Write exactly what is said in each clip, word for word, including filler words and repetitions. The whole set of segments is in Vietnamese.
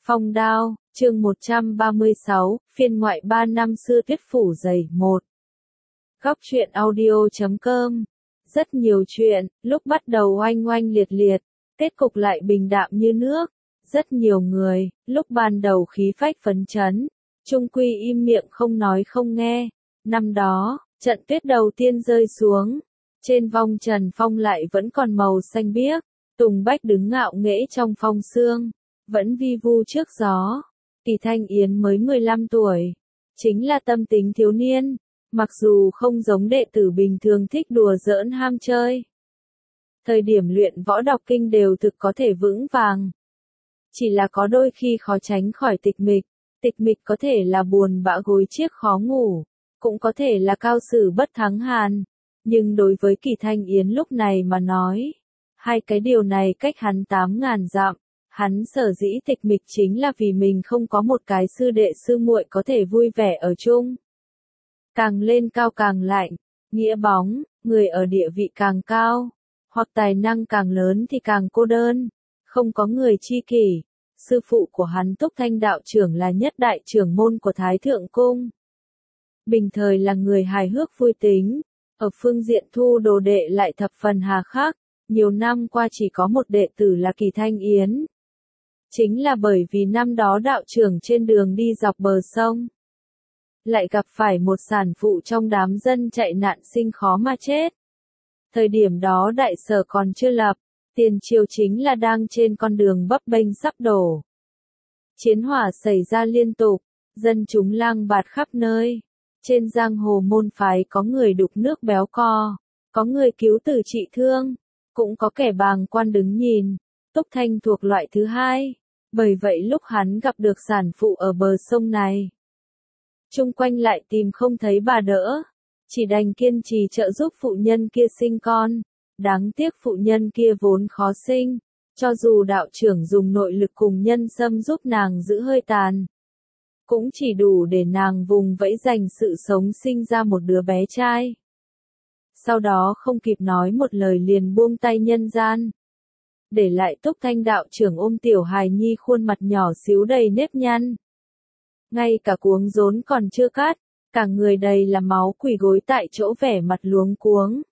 Phong đao, chương một trăm ba mươi sáu, phiên ngoại ba năm xưa tuyết phủ dày một. Góc truyện audio chấm com. Rất nhiều chuyện, lúc bắt đầu oanh oanh liệt liệt, kết cục lại bình đạm như nước. Rất nhiều người, lúc ban đầu khí phách phấn chấn, chung quy im miệng không nói không nghe. Năm đó, trận tuyết đầu tiên rơi xuống, trên vong Trần Phong lại vẫn còn màu xanh biếc, Tùng Bách đứng ngạo nghễ trong phong sương, vẫn vi vu trước gió. Kỳ Thanh Yến mới mười lăm tuổi, chính là tâm tính thiếu niên, mặc dù không giống đệ tử bình thường thích đùa giỡn ham chơi. Thời điểm luyện võ đọc kinh đều thực có thể vững vàng. Chỉ là có đôi khi khó tránh khỏi tịch mịch, tịch mịch có thể là buồn bã gối chiếc khó ngủ, cũng có thể là cao sử bất thắng hàn. Nhưng đối với Kỳ Thanh Yến lúc này mà nói, hai cái điều này cách hắn tám ngàn dặm. Hắn sở dĩ tịch mịch chính là vì mình không có một cái sư đệ sư muội có thể vui vẻ ở chung. Càng lên cao càng lạnh, nghĩa bóng, người ở địa vị càng cao, hoặc tài năng càng lớn thì càng cô đơn, không có người tri kỷ. Sư phụ của hắn Túc Thanh đạo trưởng là nhất đại trưởng môn của Thái Thượng Cung. Bình thời là người hài hước vui tính, ở phương diện thu đồ đệ lại thập phần hà khắc, nhiều năm qua chỉ có một đệ tử là Kỳ Thanh Yến. Chính là bởi vì năm đó đạo trưởng trên đường đi dọc bờ sông, lại gặp phải một sản phụ trong đám dân chạy nạn sinh khó mà chết. Thời điểm đó đại sở còn chưa lập, tiền triều chính là đang trên con đường bấp bênh sắp đổ. Chiến hỏa xảy ra liên tục, dân chúng lang bạt khắp nơi. Trên giang hồ môn phái có người đục nước béo co, có người cứu tử trị thương, cũng có kẻ bàng quan đứng nhìn. Túc Thanh thuộc loại thứ hai. Bởi vậy lúc hắn gặp được sản phụ ở bờ sông này, chung quanh lại tìm không thấy bà đỡ, chỉ đành kiên trì trợ giúp phụ nhân kia sinh con. Đáng tiếc phụ nhân kia vốn khó sinh, cho dù đạo trưởng dùng nội lực cùng nhân sâm giúp nàng giữ hơi tàn, cũng chỉ đủ để nàng vùng vẫy giành sự sống sinh ra một đứa bé trai. Sau đó không kịp nói một lời liền buông tay nhân gian, để lại Túc Thanh đạo trưởng ôm tiểu hài nhi khuôn mặt nhỏ xíu đầy nếp nhăn. Ngay cả cuống rốn còn chưa cắt, cả người đầy là máu quỳ gối tại chỗ vẻ mặt luống cuống.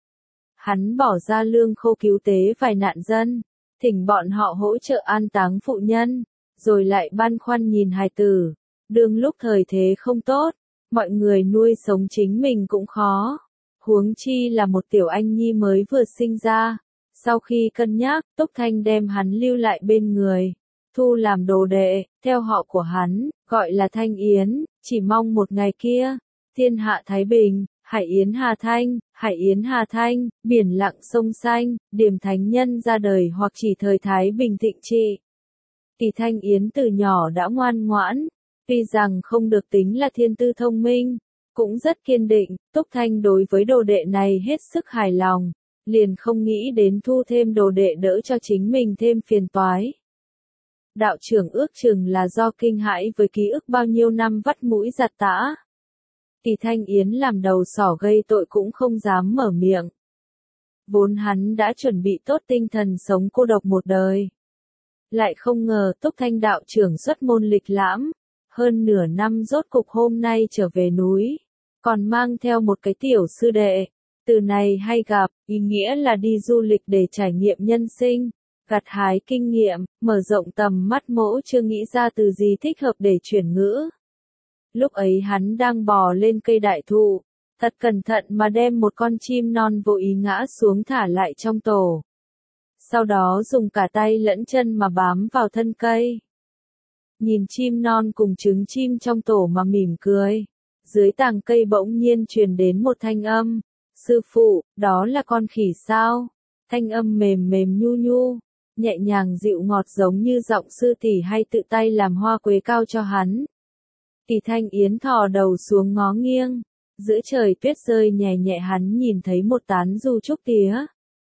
Hắn bỏ ra lương khô cứu tế vài nạn dân, thỉnh bọn họ hỗ trợ an táng phụ nhân, rồi lại băn khoăn nhìn hài tử. Đương lúc thời thế không tốt, mọi người nuôi sống chính mình cũng khó. Huống chi là một tiểu anh nhi mới vừa sinh ra. Sau khi cân nhắc, Túc Thanh đem hắn lưu lại bên người, thu làm đồ đệ, theo họ của hắn, gọi là Thanh Yến, chỉ mong một ngày kia, thiên hạ thái bình, hải yến hà thanh, hải yến hà thanh, biển lặng sông xanh, điểm thánh nhân ra đời hoặc chỉ thời thái bình thịnh trị. Kỳ Thanh Yến từ nhỏ đã ngoan ngoãn, tuy rằng không được tính là thiên tư thông minh, cũng rất kiên định. Túc Thanh đối với đồ đệ này hết sức hài lòng, liền không nghĩ đến thu thêm đồ đệ đỡ cho chính mình thêm phiền toái. Đạo trưởng ước chừng là do kinh hãi với ký ức bao nhiêu năm vắt mũi giặt tã. Kỳ Thanh Yến làm đầu sỏ gây tội cũng không dám mở miệng. Vốn hắn đã chuẩn bị tốt tinh thần sống cô độc một đời. Lại không ngờ Túc Thanh đạo trưởng xuất môn lịch lãm, hơn nửa năm rốt cục hôm nay trở về núi, còn mang theo một cái tiểu sư đệ. Từ này hay gặp, ý nghĩa là đi du lịch để trải nghiệm nhân sinh, gặt hái kinh nghiệm, mở rộng tầm mắt. Mỗ chưa nghĩ ra từ gì thích hợp để chuyển ngữ. Lúc ấy hắn đang bò lên cây đại thụ, thật cẩn thận mà đem một con chim non vô ý ngã xuống thả lại trong tổ. Sau đó dùng cả tay lẫn chân mà bám vào thân cây. Nhìn chim non cùng trứng chim trong tổ mà mỉm cười. Dưới tàng cây bỗng nhiên truyền đến một thanh âm. Sư phụ, đó là con khỉ sao? Thanh âm mềm mềm nhu nhu, nhẹ nhàng dịu ngọt giống như giọng sư tỷ hay tự tay làm hoa quế cao cho hắn. Kỳ Thanh Yến thò đầu xuống ngó nghiêng, giữa trời tuyết rơi nhẹ nhẹ hắn nhìn thấy một tán dù trúc tía.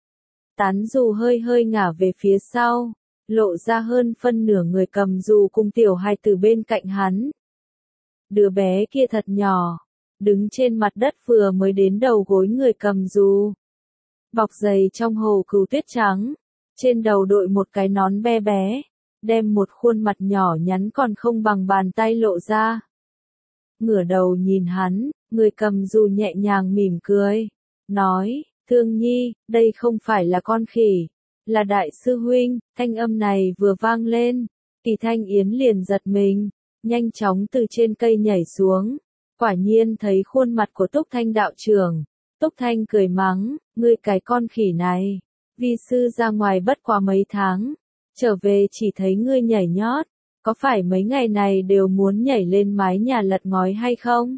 Tán dù hơi hơi ngả về phía sau, lộ ra hơn phân nửa người cầm dù cùng tiểu hài từ bên cạnh hắn. Đứa bé kia thật nhỏ, đứng trên mặt đất vừa mới đến đầu gối người cầm dù. Bọc giày trong hồ cừu tuyết trắng, trên đầu đội một cái nón be bé, đem một khuôn mặt nhỏ nhắn còn không bằng bàn tay lộ ra. Ngửa đầu nhìn hắn, người cầm dù nhẹ nhàng mỉm cười, nói, Thương Nhi, đây không phải là con khỉ, là đại sư huynh. Thanh âm này vừa vang lên, Kỳ Thanh Yến liền giật mình, nhanh chóng từ trên cây nhảy xuống, quả nhiên thấy khuôn mặt của Túc Thanh đạo trưởng. Túc Thanh cười mắng, ngươi cái con khỉ này, vi sư ra ngoài bất quá mấy tháng, trở về chỉ thấy ngươi nhảy nhót, có phải mấy ngày này đều muốn nhảy lên mái nhà lật ngói hay không?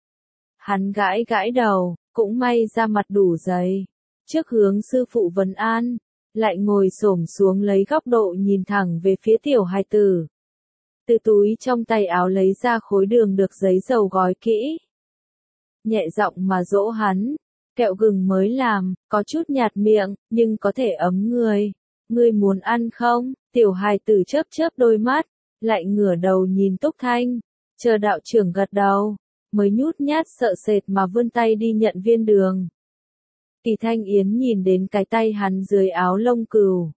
Hắn gãi gãi đầu, cũng may ra mặt đủ dày, trước hướng sư phụ vấn an, lại ngồi xổm xuống lấy góc độ nhìn thẳng về phía tiểu hài tử. Từ túi trong tay áo lấy ra khối đường được giấy dầu gói kỹ. Nhẹ giọng mà dỗ hắn, kẹo gừng mới làm, có chút nhạt miệng, nhưng có thể ấm người. Ngươi muốn ăn không? Tiểu hài tử chớp chớp đôi mắt, lại ngửa đầu nhìn Túc Thanh, chờ đạo trưởng gật đầu, mới nhút nhát sợ sệt mà vươn tay đi nhận viên đường. Kỳ Thanh Yến nhìn đến cái tay hắn dưới áo lông cừu,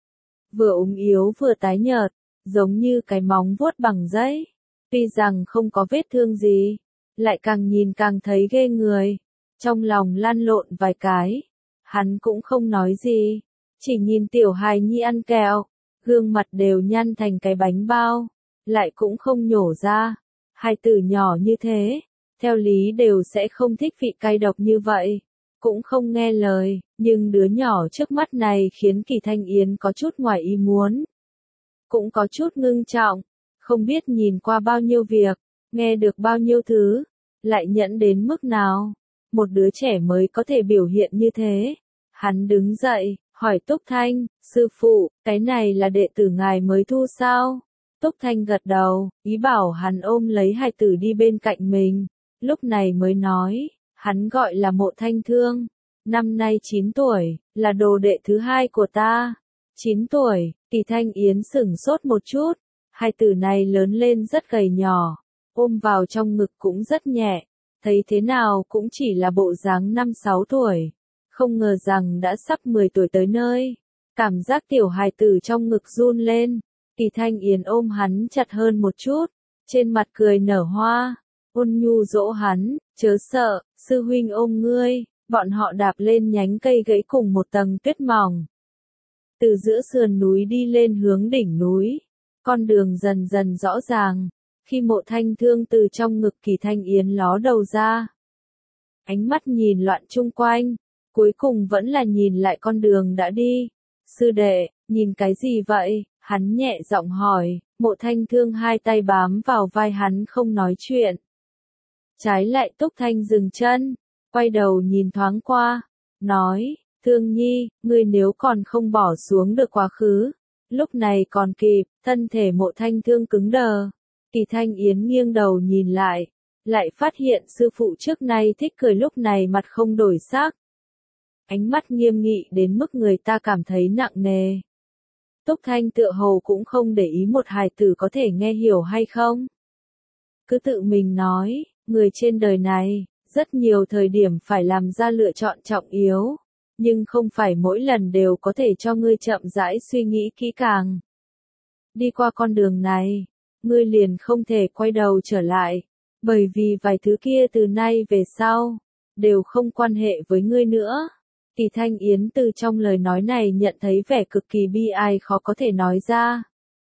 vừa ốm yếu vừa tái nhợt, giống như cái móng vuốt bằng giấy. Tuy rằng không có vết thương gì, lại càng nhìn càng thấy ghê người. Trong lòng lăn lộn vài cái, hắn cũng không nói gì, chỉ nhìn tiểu hài nhi ăn kẹo, gương mặt đều nhăn thành cái bánh bao, lại cũng không nhổ ra. Hai tử nhỏ như thế, theo lý đều sẽ không thích vị cay độc như vậy, cũng không nghe lời, nhưng đứa nhỏ trước mắt này khiến Kỳ Thanh Yến có chút ngoài ý muốn, cũng có chút ngưng trọng, không biết nhìn qua bao nhiêu việc, nghe được bao nhiêu thứ, lại nhẫn đến mức nào, một đứa trẻ mới có thể biểu hiện như thế. Hắn đứng dậy, hỏi Túc Thanh, sư phụ, cái này là đệ tử ngài mới thu sao? Túc Thanh gật đầu, ý bảo hắn ôm lấy hài tử đi bên cạnh mình, lúc này mới nói, hắn gọi là Mộ Thanh Thương, năm nay chín tuổi, là đồ đệ thứ hai của ta. chín tuổi, Kỳ Thanh Yến sửng sốt một chút, hài tử này lớn lên rất gầy nhỏ, ôm vào trong ngực cũng rất nhẹ, thấy thế nào cũng chỉ là bộ dáng năm sáu tuổi, không ngờ rằng đã sắp mười tuổi tới nơi. Cảm giác tiểu hài tử trong ngực run lên, Kỳ Thanh Yến ôm hắn chặt hơn một chút, trên mặt cười nở hoa, ôn nhu dỗ hắn, chớ sợ, sư huynh ôm ngươi. Bọn họ đạp lên nhánh cây gãy cùng một tầng tuyết mỏng, từ giữa sườn núi đi lên hướng đỉnh núi, con đường dần dần rõ ràng. Khi Mộ Thanh Thương từ trong ngực Kỳ Thanh Yến ló đầu ra, ánh mắt nhìn loạn chung quanh, cuối cùng vẫn là nhìn lại con đường đã đi. Sư đệ, nhìn cái gì vậy? Hắn nhẹ giọng hỏi. Mộ Thanh Thương hai tay bám vào vai hắn không nói chuyện. Trái lại Túc Thanh dừng chân, quay đầu nhìn thoáng qua, nói, Thương Nhi, ngươi nếu còn không bỏ xuống được quá khứ, lúc này còn kịp. Thân thể Mộ Thanh Thương cứng đờ, Kỳ Thanh Yến nghiêng đầu nhìn lại, lại phát hiện sư phụ trước nay thích cười lúc này mặt không đổi sắc. Ánh mắt nghiêm nghị đến mức người ta cảm thấy nặng nề. Túc Thanh tựa hồ cũng không để ý một hài tử có thể nghe hiểu hay không. Cứ tự mình nói, người trên đời này, rất nhiều thời điểm phải làm ra lựa chọn trọng yếu, nhưng không phải mỗi lần đều có thể cho ngươi chậm rãi suy nghĩ kỹ càng. Đi qua con đường này, ngươi liền không thể quay đầu trở lại, bởi vì vài thứ kia từ nay về sau, đều không quan hệ với ngươi nữa. Kỳ Thanh Yến từ trong lời nói này nhận thấy vẻ cực kỳ bi ai khó có thể nói ra.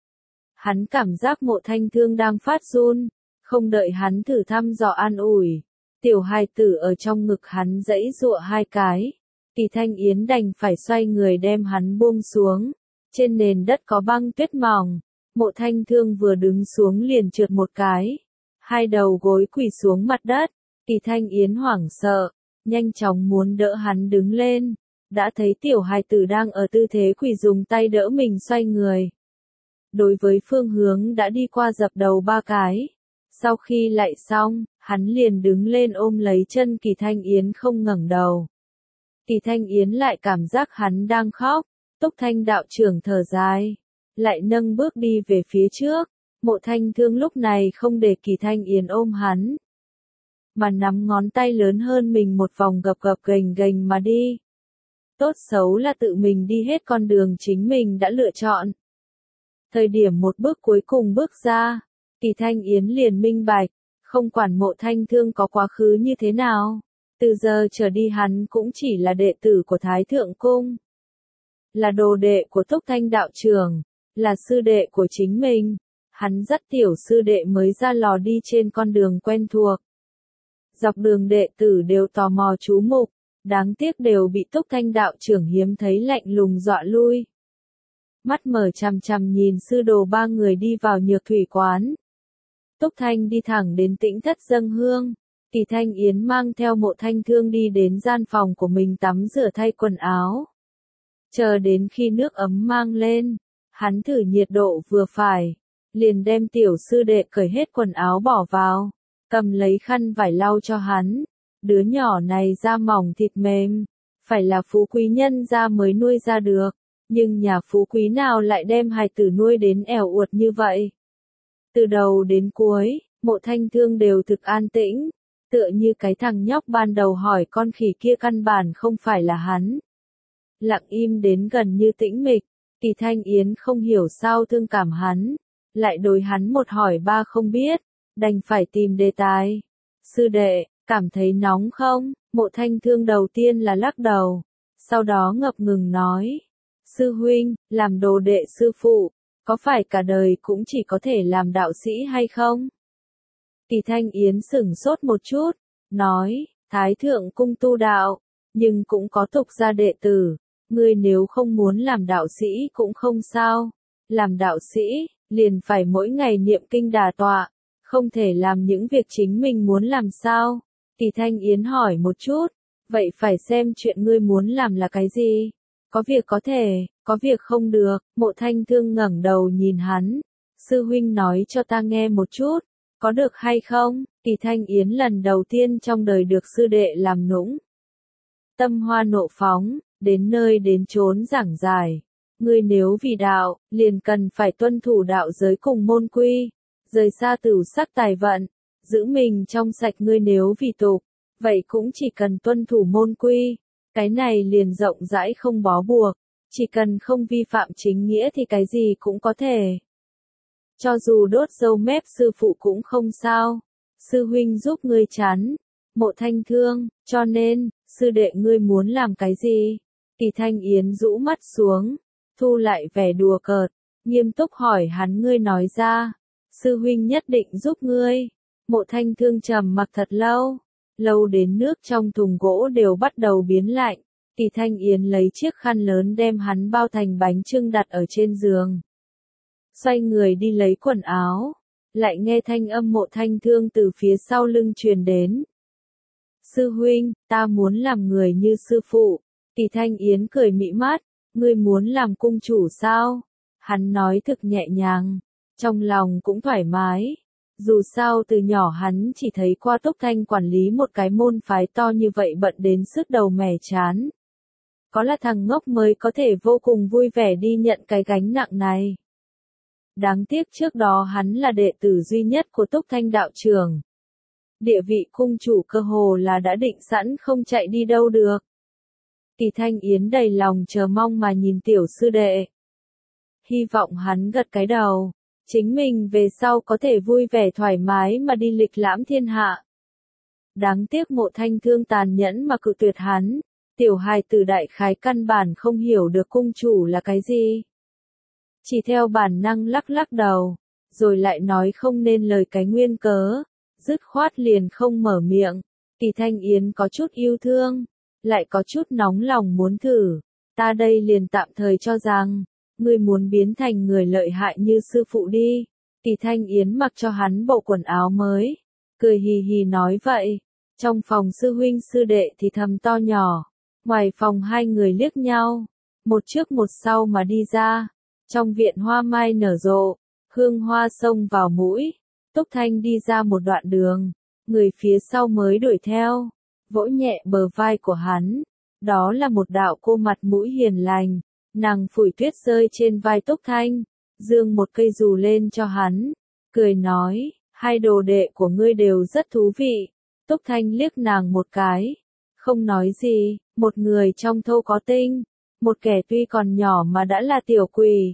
Hắn cảm giác Mộ Thanh Thương đang phát run, không đợi hắn thử thăm dò an ủi. Tiểu hài tử ở trong ngực hắn giãy giụa hai cái. Kỳ Thanh Yến đành phải xoay người đem hắn buông xuống. Trên nền đất có băng tuyết mỏng. Mộ Thanh Thương vừa đứng xuống liền trượt một cái. Hai đầu gối quỳ xuống mặt đất. Kỳ Thanh Yến hoảng sợ, nhanh chóng muốn đỡ hắn đứng lên. Đã thấy tiểu hài tử đang ở tư thế quỳ dùng tay đỡ mình xoay người. Đối với phương hướng đã đi qua dập đầu ba cái. Sau khi lại xong, hắn liền đứng lên ôm lấy chân Kỳ Thanh Yến không ngẩng đầu. Kỳ Thanh Yến lại cảm giác hắn đang khóc. Túc Thanh đạo trưởng thở dài, lại nâng bước đi về phía trước. Mộ Thanh Thương lúc này không để Kỳ Thanh Yến ôm hắn, mà nắm ngón tay lớn hơn mình một vòng gập gập ghềnh ghềnh mà đi. Tốt xấu là tự mình đi hết con đường chính mình đã lựa chọn. Thời điểm một bước cuối cùng bước ra, Kỳ Thanh Yến liền minh bạch, không quản Mộ Thanh Thương có quá khứ như thế nào, từ giờ trở đi hắn cũng chỉ là đệ tử của Thái Thượng Cung, là đồ đệ của Túc Thanh đạo trưởng, là sư đệ của chính mình. Hắn dắt tiểu sư đệ mới ra lò đi trên con đường quen thuộc. Dọc đường đệ tử đều tò mò chú mục, đáng tiếc đều bị Túc Thanh đạo trưởng hiếm thấy lạnh lùng dọa lui. Mắt mở chằm chằm nhìn sư đồ ba người đi vào Nhược Thủy quán. Túc Thanh đi thẳng đến Tĩnh Thất dâng hương, Kỳ Thanh Yến mang theo Mộ Thanh Thương đi đến gian phòng của mình tắm rửa thay quần áo. Chờ đến khi nước ấm mang lên, hắn thử nhiệt độ vừa phải, liền đem tiểu sư đệ cởi hết quần áo bỏ vào, cầm lấy khăn vải lau cho hắn. Đứa nhỏ này da mỏng thịt mềm, phải là phú quý nhân gia mới nuôi ra được, nhưng nhà phú quý nào lại đem hài tử nuôi đến ẻo uột như vậy. Từ đầu đến cuối, Mộ Thanh Thương đều thực an tĩnh, tựa như cái thằng nhóc ban đầu hỏi con khỉ kia căn bản không phải là hắn. Lặng im đến gần như tĩnh mịch, Kỳ Thanh Yến không hiểu sao thương cảm hắn, lại đối hắn một hỏi ba không biết, đành phải tìm đề tài. Sư đệ, cảm thấy nóng không? Mộ Thanh Thương đầu tiên là lắc đầu, sau đó ngập ngừng nói. Sư huynh, làm đồ đệ sư phụ, có phải cả đời cũng chỉ có thể làm đạo sĩ hay không? Kỳ Thanh Yến sửng sốt một chút, nói, Thái Thượng Cung tu đạo, nhưng cũng có tục gia đệ tử, ngươi nếu không muốn làm đạo sĩ cũng không sao, làm đạo sĩ, liền phải mỗi ngày niệm kinh đà tọa, không thể làm những việc chính mình muốn làm sao? Kỳ Thanh Yến hỏi một chút, vậy phải xem chuyện ngươi muốn làm là cái gì? Có việc có thể, có việc không được. Mộ Thanh Thương ngẩng đầu nhìn hắn, sư huynh nói cho ta nghe một chút, có được hay không? Kỳ Thanh Yến lần đầu tiên trong đời được sư đệ làm nũng. Tâm hoa nộ phóng, đến nơi đến chốn giảng giải. Ngươi nếu vì đạo, liền cần phải tuân thủ đạo giới cùng môn quy, rời xa tửu sắc tài vận, giữ mình trong sạch. Ngươi nếu vì tục, vậy cũng chỉ cần tuân thủ môn quy, cái này liền rộng rãi không bó buộc, chỉ cần không vi phạm chính nghĩa thì cái gì cũng có thể. Cho dù đốt râu mép sư phụ cũng không sao, sư huynh giúp ngươi chắn. Mộ Thanh Thương, cho nên, sư đệ ngươi muốn làm cái gì? Kỳ Thanh Yến rũ mắt xuống, thu lại vẻ đùa cợt, nghiêm túc hỏi hắn. Ngươi nói ra, sư huynh nhất định giúp ngươi. Mộ Thanh Thương trầm mặc thật lâu, lâu đến nước trong thùng gỗ đều bắt đầu biến lạnh. Kỳ Thanh Yến lấy chiếc khăn lớn đem hắn bao thành bánh chưng đặt ở trên giường. Xoay người đi lấy quần áo, lại nghe thanh âm Mộ Thanh Thương từ phía sau lưng truyền đến. Sư huynh, ta muốn làm người như sư phụ. Kỳ Thanh Yến cười mị mắt, ngươi muốn làm cung chủ sao? Hắn nói thực nhẹ nhàng, trong lòng cũng thoải mái. Dù sao từ nhỏ hắn chỉ thấy qua Túc Thanh quản lý một cái môn phái to như vậy bận đến sứt đầu mẻ chán. Có là thằng ngốc mới có thể vô cùng vui vẻ đi nhận cái gánh nặng này. Đáng tiếc trước đó hắn là đệ tử duy nhất của Túc Thanh đạo trưởng. Địa vị cung chủ cơ hồ là đã định sẵn không chạy đi đâu được. Kỳ Thanh Yến đầy lòng chờ mong mà nhìn tiểu sư đệ. Hy vọng hắn gật cái đầu, chính mình về sau có thể vui vẻ thoải mái mà đi lịch lãm thiên hạ. Đáng tiếc Mộ Thanh Thương tàn nhẫn mà cự tuyệt hắn, tiểu hài tử đại khái căn bản không hiểu được cung chủ là cái gì. Chỉ theo bản năng lắc lắc đầu, rồi lại nói không nên lời cái nguyên cớ, dứt khoát liền không mở miệng. Kỳ Thanh Yến có chút yêu thương, lại có chút nóng lòng muốn thử. Ta đây liền tạm thời cho rằng, ngươi muốn biến thành người lợi hại như sư phụ đi. Kỳ Thanh Yến mặc cho hắn bộ quần áo mới, cười hì hì nói vậy. Trong phòng sư huynh sư đệ thì thầm to nhỏ, ngoài phòng hai người liếc nhau, một trước một sau mà đi ra. Trong viện hoa mai nở rộ, hương hoa xông vào mũi. Túc Thanh đi ra một đoạn đường, người phía sau mới đuổi theo, vỗ nhẹ bờ vai của hắn. Đó là một đạo cô mặt mũi hiền lành, nàng phủi tuyết rơi trên vai Túc Thanh, giương một cây dù lên cho hắn, cười nói, hai đồ đệ của ngươi đều rất thú vị. Túc Thanh liếc nàng một cái, không nói gì. Một người trong thâu có tinh, một kẻ tuy còn nhỏ mà đã là tiểu quỷ,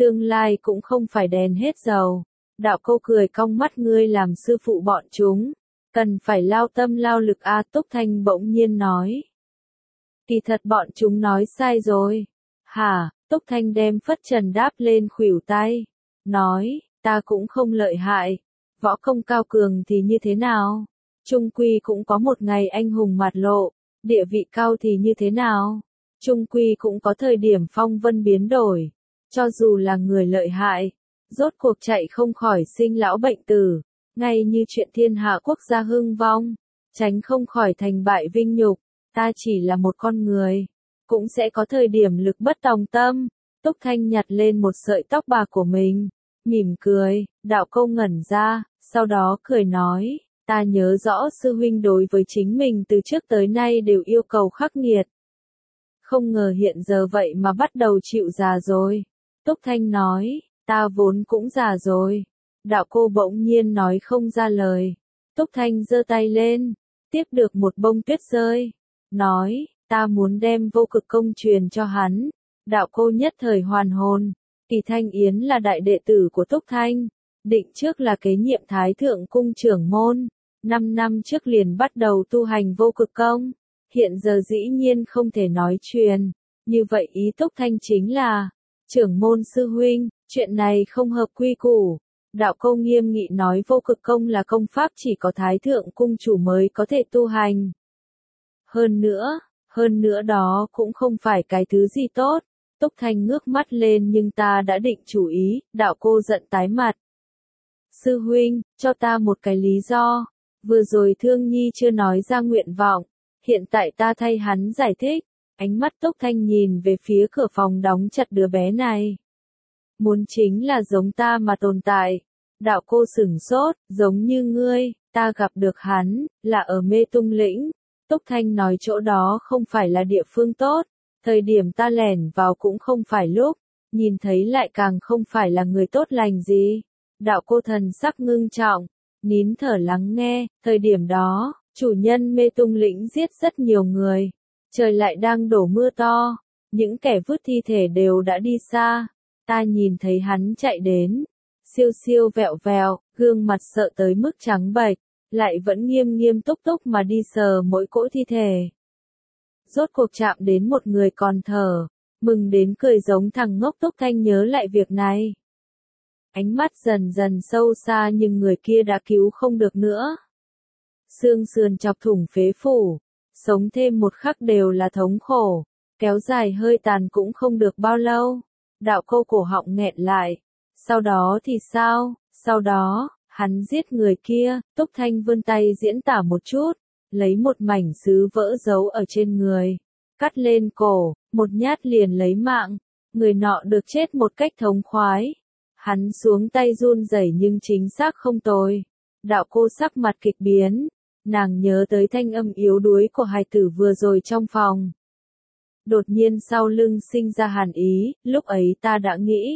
tương lai cũng không phải đèn hết dầu. Đạo Câu cười cong mắt, ngươi làm sư phụ bọn chúng, cần phải lao tâm lao lực a à, Túc Thanh bỗng nhiên nói. Kỳ thật bọn chúng nói sai rồi. Hả? Túc Thanh đem phất trần đáp lên khuỷu tay. Nói, ta cũng không lợi hại. Võ công cao cường thì như thế nào? Trung quy cũng có một ngày anh hùng mạt lộ. Địa vị cao thì như thế nào? Trung quy cũng có thời điểm phong vân biến đổi. Cho dù là người lợi hại, rốt cuộc chạy không khỏi sinh lão bệnh tử. Ngay như chuyện thiên hạ quốc gia hưng vong, tránh không khỏi thành bại vinh nhục. Ta chỉ là một con người, cũng sẽ có thời điểm lực bất tòng tâm. Túc Thanh nhặt lên một sợi tóc bạc của mình, mỉm cười. Đạo Câu ngẩn ra, sau đó cười nói, ta nhớ rõ sư huynh đối với chính mình từ trước tới nay đều yêu cầu khắc nghiệt. Không ngờ hiện giờ vậy mà bắt đầu chịu già rồi. Túc Thanh nói, ta vốn cũng già rồi. Đạo Cô bỗng nhiên nói không ra lời. Túc Thanh giơ tay lên, tiếp được một bông tuyết rơi. Nói, ta muốn đem vô cực công truyền cho hắn. Đạo Cô nhất thời hoàn hồn. Kỳ Thanh Yến là đại đệ tử của Túc Thanh. Định trước là kế nhiệm Thái Thượng Cung trưởng môn. Năm năm trước liền bắt đầu tu hành vô cực công. Hiện giờ dĩ nhiên không thể nói truyền. Như vậy ý Túc Thanh chính là, trưởng môn sư huynh, chuyện này không hợp quy củ. Đạo Câu nghiêm nghị nói vô cực công là công pháp chỉ có Thái Thượng Cung chủ mới có thể tu hành. Hơn nữa, hơn nữa đó cũng không phải cái thứ gì tốt. Túc Thanh ngước mắt lên, nhưng ta đã định chủ ý. Đạo Cô giận tái mặt. Sư huynh, cho ta một cái lý do. Vừa rồi Thương Nhi chưa nói ra nguyện vọng. Hiện tại ta thay hắn giải thích. Ánh mắt Túc Thanh nhìn về phía cửa phòng đóng chặt đứa bé này. Muốn chính là giống ta mà tồn tại. Đạo Cô sửng sốt, giống như ngươi, ta gặp được hắn, là ở Mê Tung Lĩnh. Túc Thanh nói chỗ đó không phải là địa phương tốt. Thời điểm ta lẻn vào cũng không phải lúc. Nhìn thấy lại càng không phải là người tốt lành gì. Đạo Cô thần sắc ngưng trọng, nín thở lắng nghe. Thời điểm đó, chủ nhân Mê Tung Lĩnh giết rất nhiều người. Trời lại đang đổ mưa to. Những kẻ vứt thi thể đều đã đi xa. Ta nhìn thấy hắn chạy đến. Siêu siêu vẹo vẹo, gương mặt sợ tới mức trắng bệch. Lại vẫn nghiêm nghiêm túc túc mà đi sờ mỗi cỗ thi thể. Rốt cuộc chạm đến một người còn thở. Mừng đến cười giống thằng ngốc. Túc Thanh nhớ lại việc này. Ánh mắt dần dần sâu xa, nhưng người kia đã cứu không được nữa. Xương sườn chọc thủng phế phủ. Sống thêm một khắc đều là thống khổ. Kéo dài hơi tàn cũng không được bao lâu. Đạo Câu cổ họng nghẹn lại. Sau đó thì sao? Sau đó, hắn giết người kia. Túc Thanh vươn tay diễn tả một chút. Lấy một mảnh sứ vỡ giấu ở trên người. Cắt lên cổ, một nhát liền lấy mạng. Người nọ được chết một cách thống khoái. Hắn xuống tay run rẩy nhưng chính xác không tồi. Đạo Cô sắc mặt kịch biến. Nàng nhớ tới thanh âm yếu đuối của hài tử vừa rồi trong phòng. Đột nhiên sau lưng sinh ra hàn ý, lúc ấy ta đã nghĩ.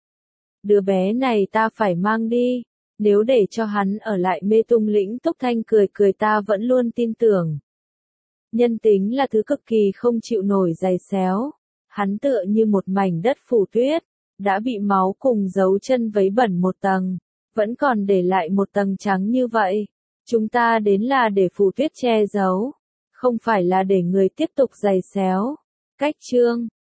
Đứa bé này ta phải mang đi. Nếu để cho hắn ở lại Mê Tung Lĩnh. Túc Thanh cười cười, ta vẫn luôn tin tưởng. Nhân tính là thứ cực kỳ không chịu nổi giày xéo. Hắn tựa như một mảnh đất phủ tuyết. Đã bị máu cùng dấu chân vấy bẩn một tầng. Vẫn còn để lại một tầng trắng như vậy. Chúng ta đến là để phủ tuyết che giấu. Không phải là để người tiếp tục giày xéo. Cách chương